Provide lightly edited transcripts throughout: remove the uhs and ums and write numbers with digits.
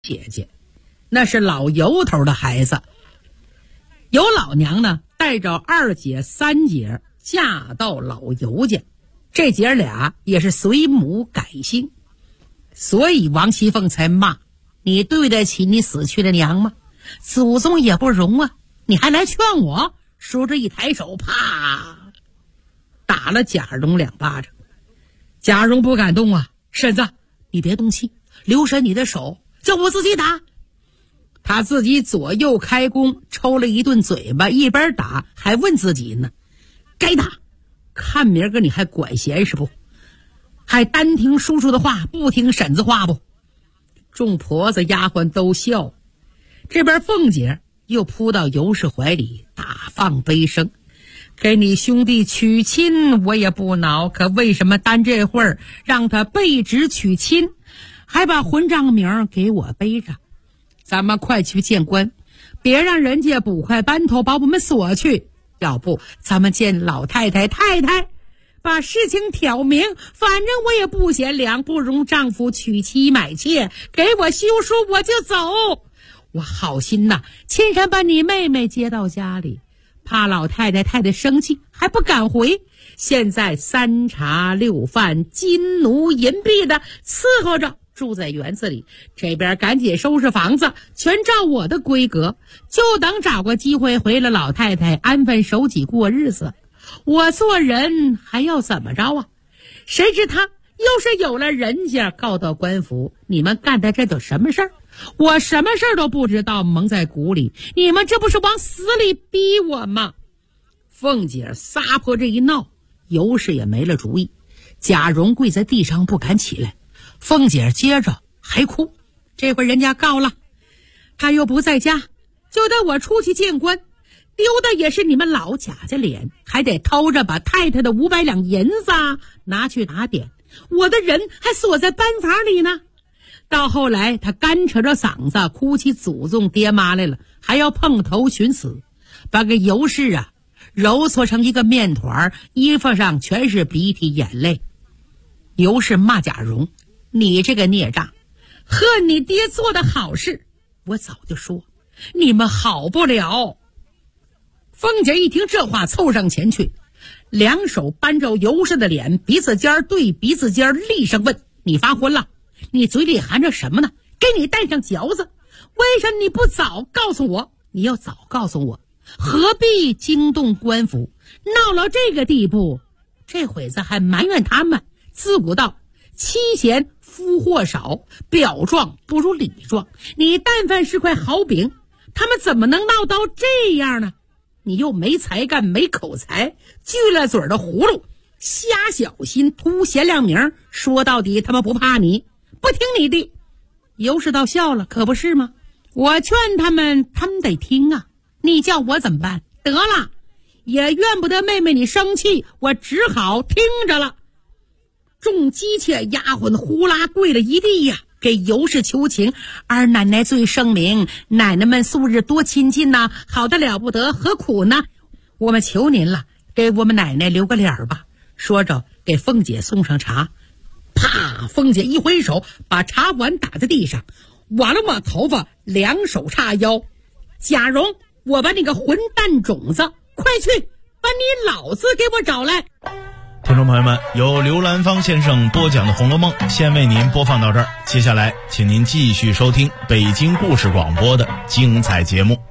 姐姐，那是老尤头的孩子。尤老娘呢，带着二姐、三姐嫁到老尤家，这姐俩也是随母改姓，所以王熙凤才骂你对得起你死去的娘吗？祖宗也不容啊，你还来劝我？说着一抬手，啪，打了贾蓉2巴掌。贾蓉不敢动啊，婶子，你别动气，留神你的手，叫我自己打。他自己左右开弓，抽了一顿嘴巴，一边打还问自己呢，该打，看明儿个你还管闲是不？还单听叔叔的话，不听婶子话不？众婆子丫鬟都笑。这边凤姐又扑到尤氏怀里，大放悲声，给你兄弟娶亲我也不恼，可为什么单这会儿让他背职娶亲，还把混账名给我背着？咱们快去见官，别让人家捕快班头把我们锁去，要不咱们见老太太把事情挑明，反正我也不嫌凉，不容丈夫娶妻买妾，给我休书我就走。我好心呐，亲身把你妹妹接到家里，怕老太太生气，还不敢回。现在3茶6饭，金奴银币的伺候着，住在园子里，这边赶紧收拾房子，全照我的规格，就等找个机会回了老太太安分守己过日子。我做人还要怎么着啊？谁知他又是有了人家，告到官府，你们干的这都什么事儿？我什么事儿都不知道，蒙在鼓里，你们这不是往死里逼我吗？凤姐撒泼这一闹，尤氏也没了主意。贾蓉跪在地上不敢起来，凤姐接着还哭，这回人家告了，他又不在家，就得我出去见官，丢的也是你们老贾家脸，还得偷着把太太的500两银子拿去打点，我的人还锁在班房里呢。到后来他干扯着嗓子哭起祖宗爹妈来了，还要碰头寻死，把个尤氏揉搓成一个面团，衣服上全是鼻涕眼泪。尤氏骂贾蓉，你这个孽障，恨你爹做的好事，我早就说你们好不了。凤姐一听这话，凑上前去，两手扳着尤氏的脸，鼻子尖对鼻子尖，厉声问，你发昏了？你嘴里含着什么呢？给你带上嚼子，为什么你不早告诉我？你要早告诉我，何必惊动官府，闹到这个地步？这会子还埋怨他们，自古道妻贤夫祸少，表状不如里状，你但凡是块好饼，他们怎么能闹到这样呢？你又没才干没口才，锯了嘴的葫芦，瞎小心图贤亮名，说到底他们不怕你，不听你的。尤氏倒笑了，可不是吗？我劝他们得听啊，你叫我怎么办？得了，也怨不得妹妹你生气，我只好听着了。众姬妾丫鬟呼啦跪了一地呀，给尤氏求情，二奶奶最圣明，奶奶们素日多亲近呐，好得了不得，何苦呢？我们求您了，给我们奶奶留个脸儿吧。说着给凤姐送上茶，啪，凤姐一挥手把茶碗打在地上，挽了挽头发，两手叉腰，贾蓉，我把你个混蛋种子，快去把你老子给我找来。 听众朋友们，由刘兰芳先生播讲的《红楼梦》先为您播放到这儿，接下来请您继续收听北京故事广播的精彩节目。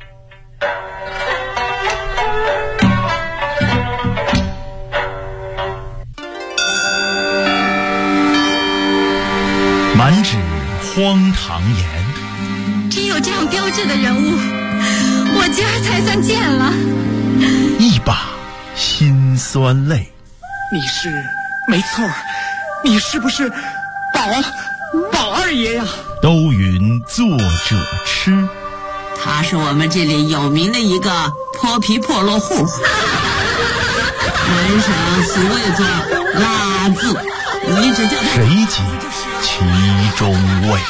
满纸荒唐言， 只有这样标致的人物，我家才算见了。 一把辛酸泪。 你是，没错，你是不是宝二爷呀？ 都云作者痴， 他是我们这里有名的一个泼皮破落户，门上俗谓作拉字，你只叫他谁解其中味？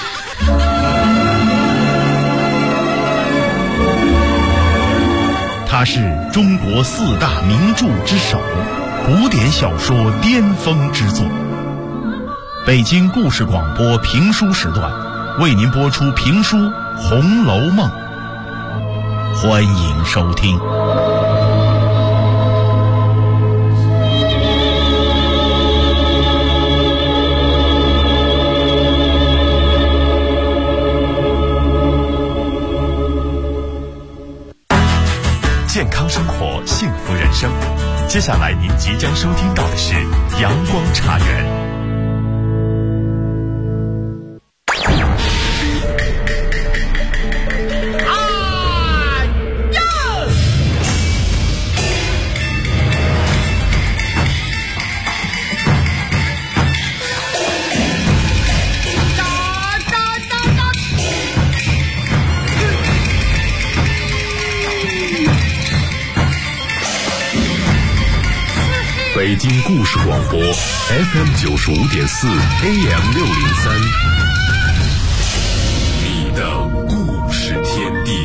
他是中国4大名著之首，古典小说巅峰之作。北京故事广播评书时段为您播出评书《红楼梦》，欢迎收听。 健康生活，幸福人生。接下来您即将收听到的是阳光茶园。北京故事广播 FM95.4 AM603， 你的故事天地。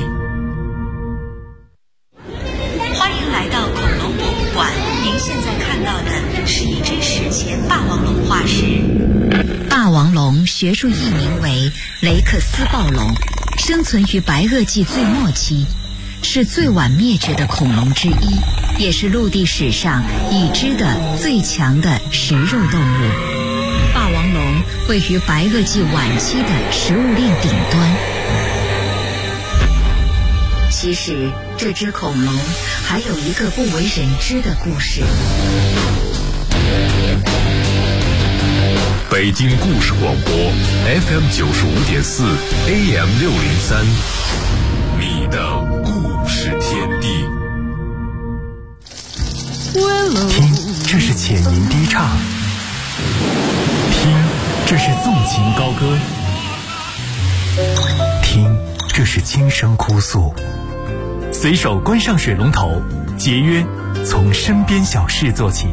欢迎来到恐龙博物馆，您现在看到的是一只史前霸王龙化石。霸王龙学术译名为雷克斯暴龙，生存于白垩纪最末期，是最晚灭绝的恐龙之一，也是陆地史上已知的最强的食肉动物。霸王龙位于白垩纪晚期的食物链顶端。其实这只恐龙还有一个不为人知的故事。 北京故事广播 FM95.4 AM603， 你的故事天地。 听，这是浅吟低唱；听，这是纵情高歌；听，这是轻声哭诉。随手关上水龙头，节约从身边小事做起。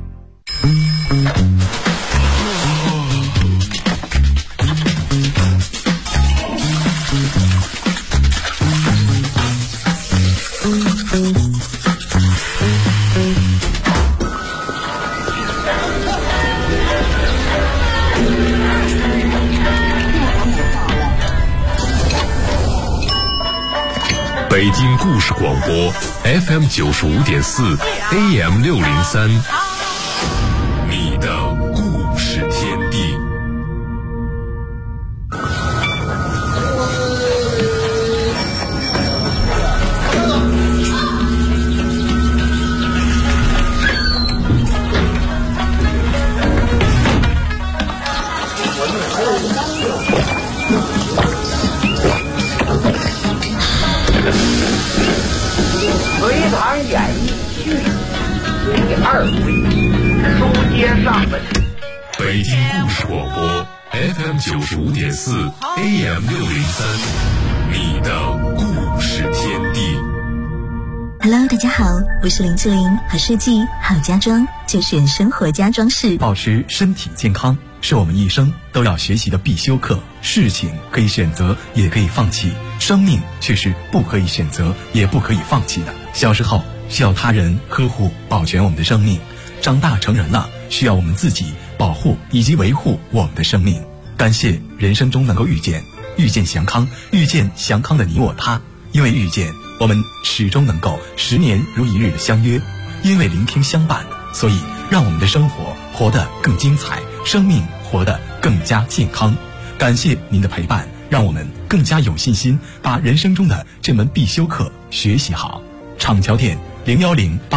北京故事广播 FM95.4 AM603， 你的故事天地。 隋唐演义序第2回，书接上文。 北京故事广播 FM95.4 AM603， 你的故事天地。 Hello， 大家好，我是林志玲，好设计好家装就选生活家装饰。 保持身体健康是我们一生都要学习的必修课。事情可以选择，也可以放弃，生命却是不可以选择，也不可以放弃的。小时候需要他人呵护保全我们的生命，长大成人了需要我们自己保护以及维护我们的生命。感谢人生中能够遇见祥康，遇见祥康的你我他。因为遇见，我们始终能够10年如一日的相约；因为聆听相伴，所以让我们的生活活得更精彩，生命活得更加健康。感谢您的陪伴，让我们更加有信心把人生中的这门必修课学习好。厂桥店010